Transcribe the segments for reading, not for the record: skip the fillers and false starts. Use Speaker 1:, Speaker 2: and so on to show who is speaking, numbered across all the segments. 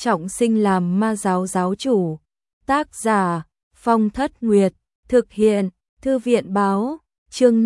Speaker 1: trọng sinh làm ma giáo giáo chủ. Tác giả Phong Thất Nguyệt, thực hiện Thư viện báo, chương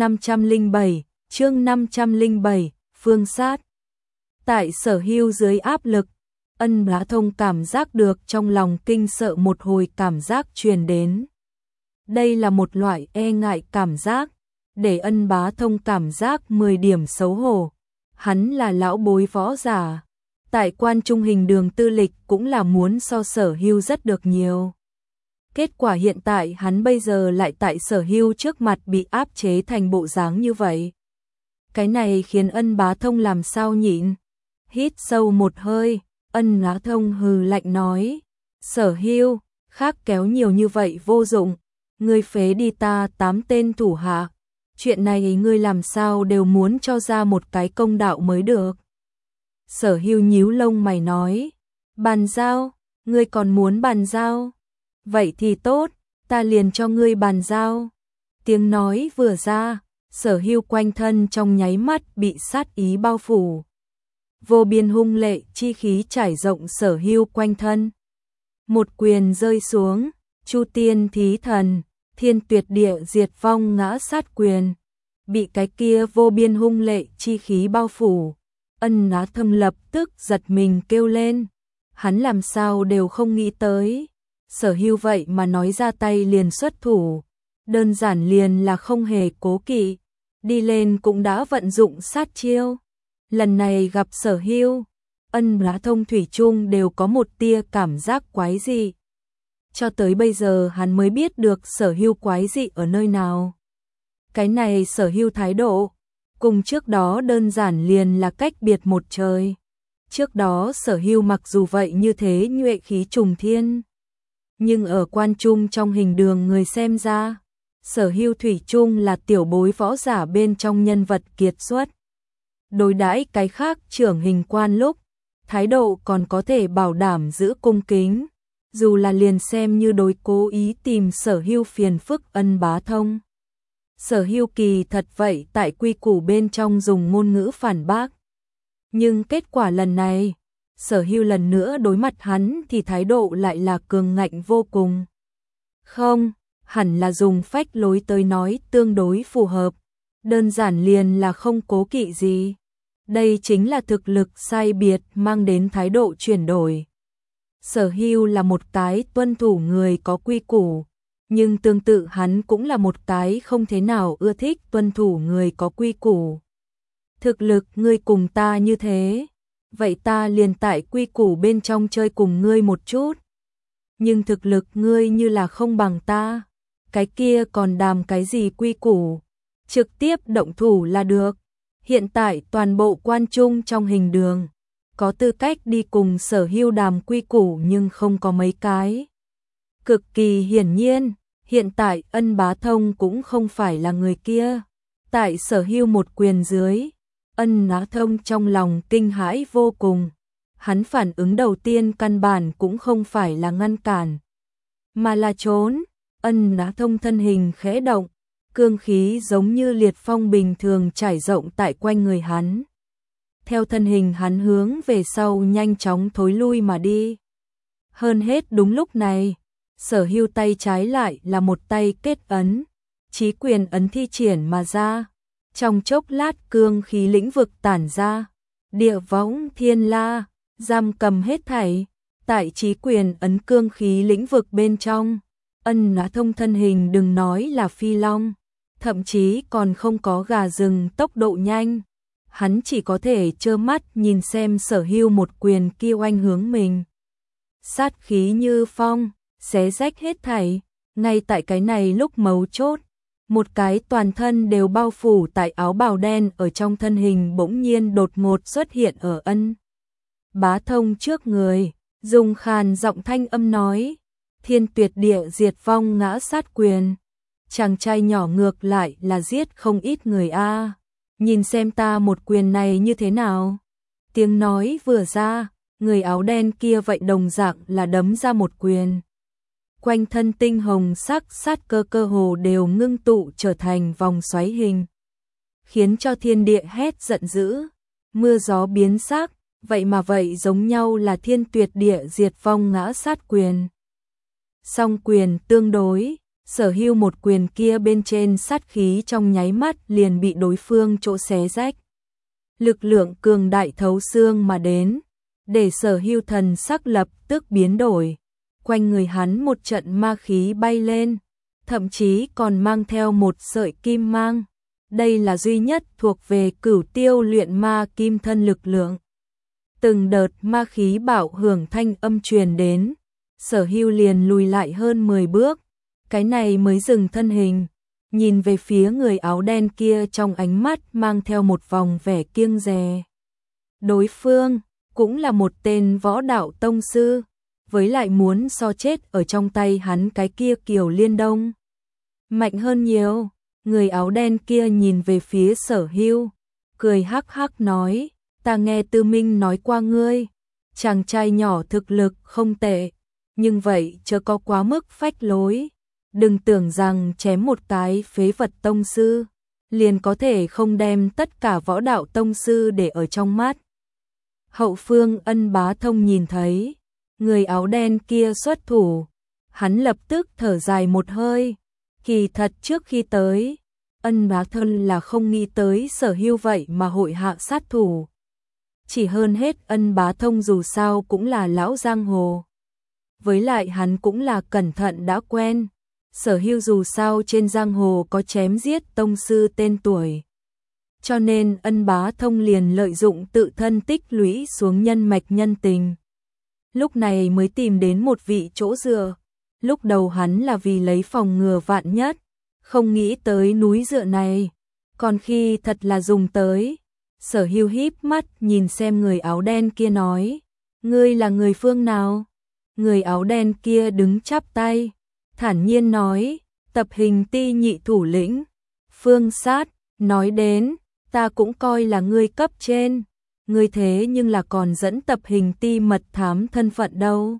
Speaker 1: 507, Phương Sát. Tại Sở Hưu dưới áp lực, Ân Bá Thông cảm giác được trong lòng kinh sợ một hồi cảm giác truyền đến. Đây là một loại e ngại cảm giác, để Ân Bá Thông cảm giác 10 điểm xấu hổ. Hắn là lão bối võ giả, tại Quan Trung Hình Đường tư lịch cũng là muốn so Sở Hưu rất được nhiều. Kết quả hiện tại hắn bây giờ lại tại Sở Hưu trước mặt bị áp chế thành bộ dáng như vậy. Cái này khiến Ân Bá Thông làm sao nhịn. Hít sâu một hơi, Ân Bá Thông hừ lạnh nói, Sở Hưu, khác kéo nhiều như vậy vô dụng, ngươi phế đi ta 8 tên thủ hạ. Chuyện này ngươi làm sao đều muốn cho ra một cái công đạo mới được. Sở Hưu nhíu lông mày nói, bàn giao, ngươi còn muốn bàn giao? Vậy thì tốt, ta liền cho ngươi bàn giao. Tiếng nói vừa ra, Sở Hưu quanh thân trong nháy mắt bị sát ý bao phủ. Vô biên hung lệ chi khí trải rộng Sở Hưu quanh thân. Một quyền rơi xuống, Chu Tiên Thí Thần, Thiên Tuyệt Địa Diệt Vong ngã sát quyền. Bị cái kia vô biên hung lệ chi khí bao phủ, Ân Bá Thông lập tức giật mình kêu lên. Hắn làm sao đều không nghĩ tới, Sở Hưu vậy mà nói ra tay liền xuất thủ, đơn giản liền là không hề cố kỵ, đi lên cũng đã vận dụng sát chiêu. Lần này gặp Sở Hưu, Ân Bá Thông thủy chung đều có một tia cảm giác quái dị. Cho tới bây giờ hắn mới biết được Sở Hưu quái dị ở nơi nào. Cái này Sở Hưu thái độ, cùng trước đó đơn giản liền là cách biệt một trời. Trước đó Sở Hưu mặc dù vậy như thế nhuệ khí trùng thiên, nhưng ở Quan Trung trong Hình Đường người xem ra, Sở Hưu thủy chung là tiểu bối võ giả bên trong nhân vật kiệt xuất. Đối đãi cái khác trưởng hình quan lúc, thái độ còn có thể bảo đảm giữ cung kính, dù là liền xem như đối cố ý tìm Sở Hưu phiền phức Ân Bá Thông. Sở Hưu kỳ thật vậy tại quy củ bên trong dùng ngôn ngữ phản bác. Nhưng kết quả lần này, Sở Hưu lần nữa đối mặt hắn thì thái độ lại là cường ngạnh vô cùng. Không, hẳn là dùng phách lối tới nói tương đối phù hợp, đơn giản liền là không cố kỵ gì. Đây chính là thực lực sai biệt mang đến thái độ chuyển đổi. Sở Hưu là một cái tuân thủ người có quy củ, nhưng tương tự hắn cũng là một cái không thế nào ưa thích tuân thủ người có quy củ. Thực lực ngươi cùng ta như thế, vậy ta liền tại quy củ bên trong chơi cùng ngươi một chút. Nhưng thực lực ngươi như là không bằng ta, cái kia còn đàm cái gì quy củ, trực tiếp động thủ là được. Hiện tại toàn bộ Quan Trung trong Hình Đường, có tư cách đi cùng Sở Hưu đàm quy củ nhưng không có mấy cái. Cực kỳ hiển nhiên, hiện tại Ân Bá Thông cũng không phải là người kia. Tại Sở Hưu một quyền dưới, Ân Bá Thông trong lòng kinh hãi vô cùng. Hắn phản ứng đầu tiên căn bản cũng không phải là ngăn cản, mà là trốn. Ân Bá Thông thân hình khẽ động, cương khí giống như liệt phong bình thường trải rộng tại quanh người hắn. Theo thân hình hắn hướng về sau nhanh chóng thối lui mà đi. Hơn hết đúng lúc này, Sở Hưu tay trái lại là một tay kết ấn, chí quyền ấn thi triển mà ra. Trong chốc lát cương khí lĩnh vực tản ra, địa võng thiên la, giam cầm hết thảy. Tại chí quyền ấn cương khí lĩnh vực bên trong, Ân Bá Thông thân hình đừng nói là phi long, thậm chí còn không có gà rừng tốc độ nhanh. Hắn chỉ có thể trơ mắt nhìn xem Sở Hưu một quyền kia oanh hướng mình. Sát khí như phong, xé rách hết thảy. Ngay tại cái này lúc mấu chốt, một cái toàn thân đều bao phủ tại áo bào đen ở trong thân hình bỗng nhiên đột ngột xuất hiện ở Ân Bá Thông trước người, dùng khàn giọng thanh âm nói, Thiên Tuyệt Địa Diệt Vong ngã sát quyền. Chàng trai nhỏ ngược lại là giết không ít người a. Nhìn xem ta một quyền này như thế nào. Tiếng nói vừa ra, người áo đen kia vậy đồng dạng là đấm ra một quyền. Quanh thân tinh hồng sắc sát cơ cơ hồ đều ngưng tụ trở thành vòng xoáy hình, khiến cho thiên địa hét giận dữ, mưa gió biến sắc, vậy mà vậy giống nhau là thiên tuyệt địa diệt vong ngã sát quyền. Song quyền tương đối, Sở Hưu một quyền kia bên trên sát khí trong nháy mắt liền bị đối phương chỗ xé rách. Lực lượng cường đại thấu xương mà đến, để Sở Hưu thần sắc lập tức biến đổi. Quanh người hắn một trận ma khí bay lên, thậm chí còn mang theo một sợi kim mang. Đây là duy nhất thuộc về Cửu Tiêu luyện ma kim thân lực lượng. Từng đợt ma khí bạo hưởng thanh âm truyền đến, Sở Hưu liền lùi lại hơn 10 bước, cái này mới dừng thân hình, nhìn về phía người áo đen kia trong ánh mắt mang theo một vòng vẻ kiêng dè. Đối phương cũng là một tên võ đạo tông sư, với lại muốn so chết ở trong tay hắn cái kia Kiều Liên Đông mạnh hơn nhiều. Người áo đen kia nhìn về phía Sở Hưu, cười hắc hắc nói, ta nghe Tư Minh nói qua ngươi, chàng trai nhỏ thực lực không tệ, nhưng vậy chớ có quá mức phách lối, đừng tưởng rằng chém một cái phế vật tông sư, liền có thể không đem tất cả võ đạo tông sư để ở trong mắt. Hậu phương Ân Bá Thông nhìn thấy người áo đen kia xuất thủ, hắn lập tức thở dài một hơi. Kỳ thật trước khi tới, Ân Bá Thông là không nghĩ tới Sở Hưu vậy mà hội hạ sát thủ. Chỉ hơn hết Ân Bá Thông dù sao cũng là lão giang hồ. Với lại hắn cũng là cẩn thận đã quen. Sở Hưu dù sao trên giang hồ có chém giết tông sư tên tuổi. Cho nên Ân Bá Thông liền lợi dụng tự thân tích lũy xuống nhân mạch nhân tình. Lúc này mới tìm đến một vị chỗ dựa. Lúc đầu hắn là vì lấy phòng ngừa vạn nhất, không nghĩ tới núi dựa này, còn khi thật là dùng tới. Sở Hưu híp mắt nhìn xem người áo đen kia nói, ngươi là người phương nào? Người áo đen kia đứng chắp tay, thản nhiên nói, Tập Hình Ti nhị thủ lĩnh, Phương Sát. Nói đến, ta cũng coi là ngươi cấp trên, ngươi thế nhưng là còn dẫn Tập Hình Ti mật thám thân phận đâu.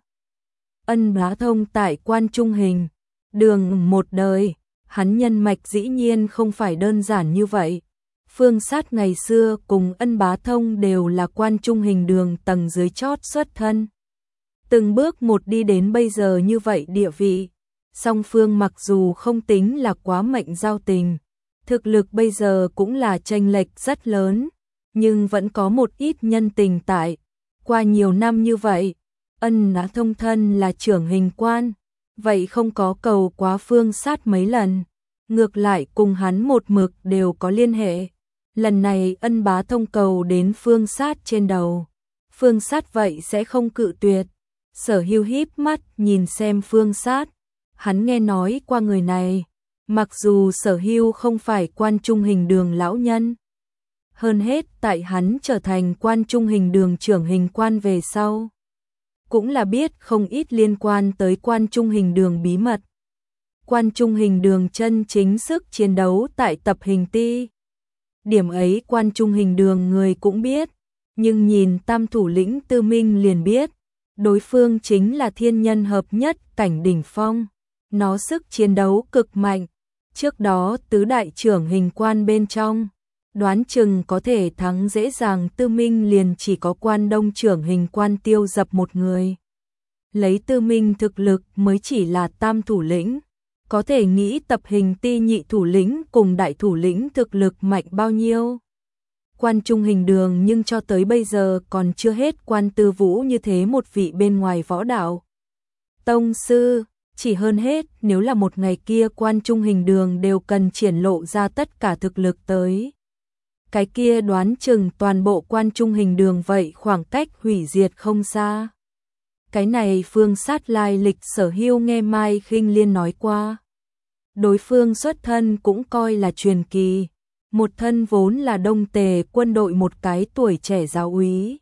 Speaker 1: Ân Bá Thông tại Quan Trung Hình đường một đời, hắn nhân mạch dĩ nhiên không phải đơn giản như vậy. Phương Sát ngày xưa cùng Ân Bá Thông đều là Quan Trung Hình đường tầng dưới chót xuất thân. Từng bước một đi đến bây giờ như vậy địa vị. Song phương mặc dù không tính là quá mệnh giao tình, thực lực bây giờ cũng là chênh lệch rất lớn, nhưng vẫn có một ít nhân tình tại. Qua nhiều năm như vậy, Ân Bá Thông thân là trưởng hình quan, vậy không có cầu quá Phương Sát mấy lần, ngược lại cùng hắn một mực đều có liên hệ. Lần này Ân Bá Thông cầu đến Phương Sát trên đầu, Phương Sát vậy sẽ không cự tuyệt. Sở Hưu híp mắt nhìn xem Phương Sát, hắn nghe nói qua người này, mặc dù Sở Hưu không phải Quan Trung Hình đường lão nhân. Hơn hết tại hắn trở thành Quan Trung Hình đường trưởng hình quan về sau, cũng là biết không ít liên quan tới Quan Trung Hình đường bí mật. Quan Trung Hình đường chân chính sức chiến đấu tại Tập Hình Ti. Điểm ấy Quan Trung Hình đường người cũng biết, nhưng nhìn tam thủ lĩnh Tư Minh liền biết, đối phương chính là thiên nhân hợp nhất cảnh đỉnh phong, nó sức chiến đấu cực mạnh. Trước đó tứ đại trưởng hình quan bên trong, đoán chừng có thể thắng dễ dàng Tư Minh liền chỉ có Quan Đông trưởng hình quan Tiêu Dập một người. Lấy Tư Minh thực lực mới chỉ là tam thủ lĩnh, có thể nghĩ Tập Hình Ti nhị thủ lĩnh cùng đại thủ lĩnh thực lực mạnh bao nhiêu. Quan Trung Hình đường nhưng cho tới bây giờ còn chưa hết Quan Tư Vũ như thế một vị bên ngoài võ đạo tông sư. Chỉ hơn hết nếu là một ngày kia Quan Trung Hình đường đều cần triển lộ ra tất cả thực lực tới, cái kia đoán chừng toàn bộ Quan Trung Hình đường vậy khoảng cách hủy diệt không xa. Cái này Phương Sát lai lịch Sở Hưu nghe Mai Khinh Liên nói qua. Đối phương xuất thân cũng coi là truyền kỳ, một thân vốn là Đông Tề quân đội một cái tuổi trẻ giáo úy.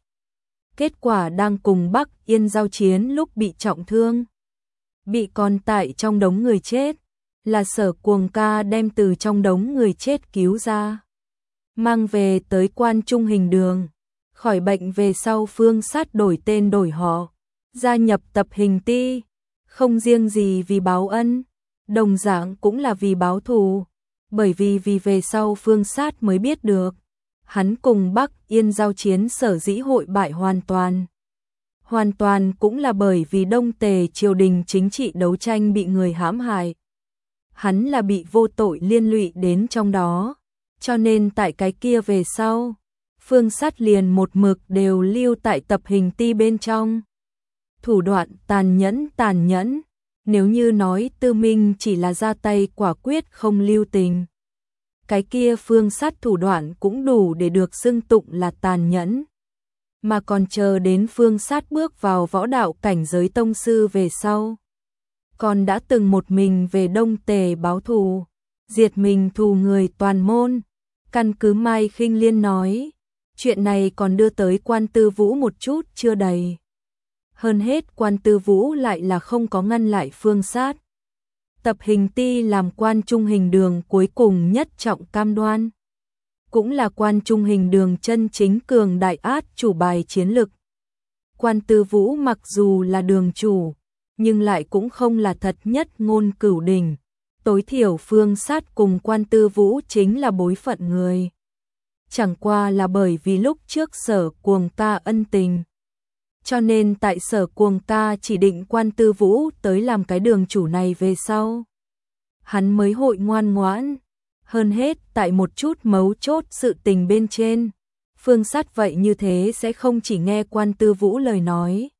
Speaker 1: Kết quả đang cùng Bắc Yên giao chiến lúc bị trọng thương, bị còn tại trong đống người chết, là Sở Cuồng Ca đem từ trong đống người chết cứu ra, mang về tới Quan Trung Hình đường. Khỏi bệnh về sau Phương Sát đổi tên đổi họ, gia nhập Tập Hình Ti, không riêng gì vì báo ân, đồng dạng cũng là vì báo thù, bởi vì về sau Phương Sát mới biết được, Hắn cùng Bắc Yên giao chiến sở dĩ hội bại hoàn toàn cũng là bởi vì Đông Tề triều đình chính trị đấu tranh bị người hãm hại. Hắn là bị vô tội liên lụy đến trong đó, cho nên tại cái kia về sau, Phương Sắt liền một mực đều lưu tại Tập Hình Ti bên trong. Thủ đoạn tàn nhẫn, nếu như nói Tư Minh chỉ là ra tay quả quyết không lưu tình. Cái kia Phương Sắt thủ đoạn cũng đủ để được xưng tụng là tàn nhẫn. Mà còn chờ đến Phương Sắt bước vào võ đạo cảnh giới tông sư về sau. Còn đã từng một mình về Đông Tề báo thù, diệt mình thù người toàn môn. Căn cứ Mai Khinh Liên nói, chuyện này còn đưa tới Quan Tư Vũ một chút chưa đầy. Hơn hết Quan Tư Vũ lại là không có ngăn lại Phương Sắt. Tập Hình Ti làm Quan Trung Hình Đường cuối cùng nhất trọng cam đoan. Cũng là Quan Trung Hình Đường chân chính cường đại át chủ bài chiến lực. Quan Tư Vũ mặc dù là đường chủ, nhưng lại cũng không là thật nhất ngôn cửu đỉnh. Tối thiểu Phương Sắt cùng Quan Tư Vũ chính là bối phận người. Chẳng qua là bởi vì lúc trước Sở Cuồng Ca ân tình. Cho nên tại Sở Cuồng Ca chỉ định Quan Tư Vũ tới làm cái đường chủ này về sau. Hắn mới hội ngoan ngoãn. Hơn hết tại một chút mấu chốt sự tình bên trên. Phương Sắt vậy như thế sẽ không chỉ nghe Quan Tư Vũ lời nói.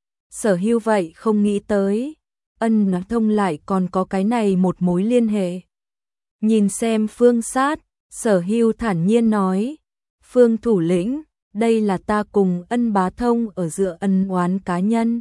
Speaker 1: Sở Hưu vậy không nghĩ tới. Ân Bá Thông lại còn có cái này một mối liên hệ. Nhìn xem Phương Sắt, Sở Hưu thản nhiên nói. Phương thủ lĩnh, đây là ta cùng Ân Bá Thông ở giữa ân oán cá nhân.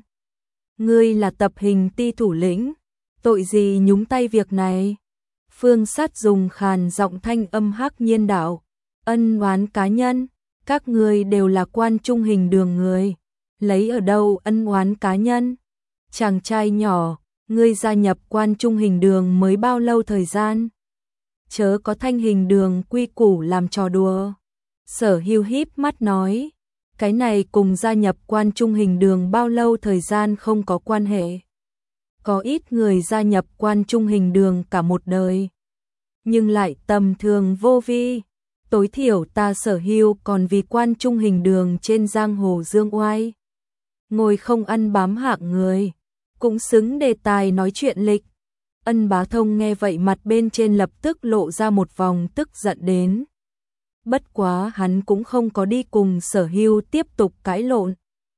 Speaker 1: Ngươi là Tập Hình Ti thủ lĩnh, tội gì nhúng tay việc này? Phương Sắt dùng khàn giọng thanh âm hắc nhiên đạo. Ân oán cá nhân, các ngươi đều là Quan Trung Hình Đường người. Lấy ở đâu ân oán cá nhân? Chàng trai nhỏ, ngươi gia nhập Quan Trung Hình Đường mới bao lâu thời gian? Chớ có thanh hình đường quy củ làm trò đùa. Sở Hưu híp mắt nói, cái này cùng gia nhập Quan Trung Hình Đường bao lâu thời gian không có quan hệ. Có ít người gia nhập Quan Trung Hình Đường cả một đời, nhưng lại tầm thường vô vi. Tối thiểu ta Sở Hưu còn vì Quan Trung Hình Đường trên giang hồ dương oai. Ngồi không ăn bám hạng người, cũng xứng đề tài nói chuyện lịch. Ân Bá Thông nghe vậy mặt bên trên lập tức lộ ra một vòng tức giận đến. Bất quá hắn cũng không có đi cùng Sở Hưu tiếp tục cãi lộn.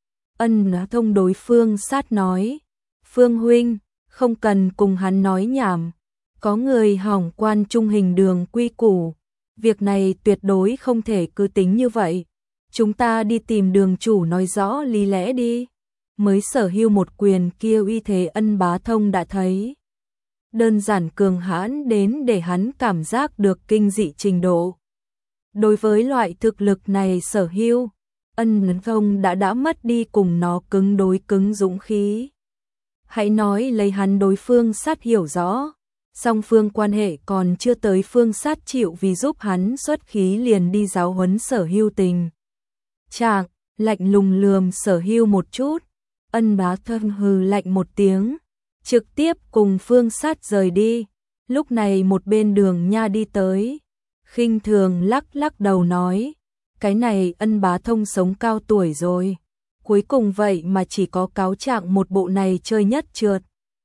Speaker 1: Ân Bá Thông đối Phương Sắt nói, Phương huynh, không cần cùng hắn nói nhảm. Có người hỏng Quan Trung Hình Đường quy củ. Việc này tuyệt đối không thể cứ tính như vậy. Chúng ta đi tìm đường chủ nói rõ lý lẽ đi. Mới Sở Hưu một quyền kia uy thế Ân Bá Thông đã thấy. Đơn giản cường hãn đến để hắn cảm giác được kinh dị trình độ. Đối với loại thực lực này Sở Hưu, Ân Bá Thông đã mất đi cùng nó cứng đối cứng dũng khí. Hãy nói lấy hắn đối Phương Sắt hiểu rõ, song phương quan hệ còn chưa tới Phương Sắt chịu vì giúp hắn xuất khí liền đi giáo huấn Sở Hưu tình. Chàng, lạnh lùng lườm Sở Hưu một chút, Ân Bá Thông hừ lạnh một tiếng, trực tiếp cùng Phương Sắt rời đi. Lúc này một bên Đường Nha đi tới, khinh thường lắc lắc đầu nói, cái này Ân Bá Thông sống cao tuổi rồi, cuối cùng vậy mà chỉ có cáo trạng một bộ này chơi nhất trượt.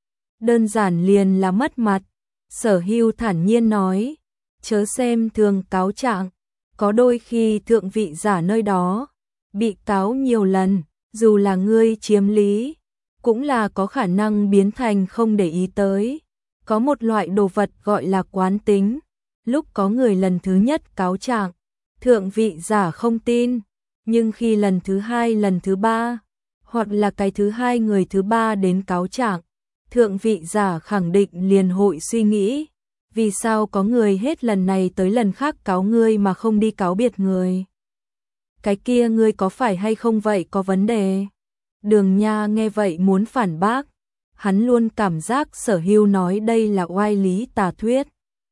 Speaker 1: Đơn giản liền là mất mặt. Sở Hưu thản nhiên nói, chớ xem thường cáo trạng, có đôi khi thượng vị giả nơi đó bị cáo nhiều lần, dù là ngươi chiếm lý, cũng là có khả năng biến thành không để ý tới. Có một loại đồ vật gọi là quán tính. Lúc có người lần thứ nhất cáo trạng, thượng vị giả không tin, nhưng khi lần thứ hai, lần thứ ba, hoặc là cái thứ hai người thứ ba đến cáo trạng, thượng vị giả khẳng định liền hội suy nghĩ, vì sao có người hết lần này tới lần khác cáo ngươi mà không đi cáo biệt người. Cái kia ngươi có phải hay không vậy có vấn đề? Đường Nha nghe vậy muốn phản bác, hắn luôn cảm giác Sở Hưu nói đây là oai lý tà thuyết.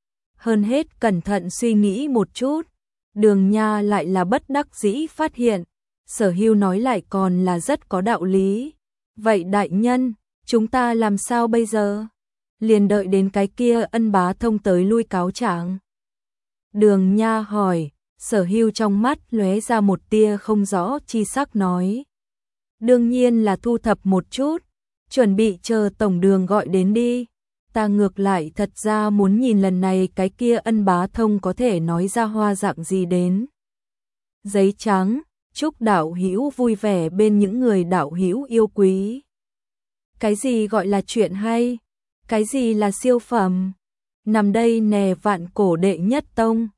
Speaker 1: Hơn hết cẩn thận suy nghĩ một chút, Đường Nha lại là bất đắc dĩ phát hiện, Sở Hưu nói lại còn là rất có đạo lý. Vậy đại nhân, chúng ta làm sao bây giờ? Liền đợi đến cái kia Ân Bá Thông tới lui cáo trạng. Đường Nha hỏi, Sở Hưu trong mắt lóe ra một tia không rõ chi sắc nói. Đương nhiên là thu thập một chút, chuẩn bị chờ tổng đường gọi đến đi. Ta ngược lại thật ra muốn nhìn lần này cái kia Ân Bá Thông có thể nói ra hoa dạng gì đến. Giấy trắng, chúc đạo hữu vui vẻ bên những người đạo hữu yêu quý. Cái gì gọi là chuyện hay? Cái gì là siêu phẩm? Nằm đây nè vạn cổ đệ nhất tông.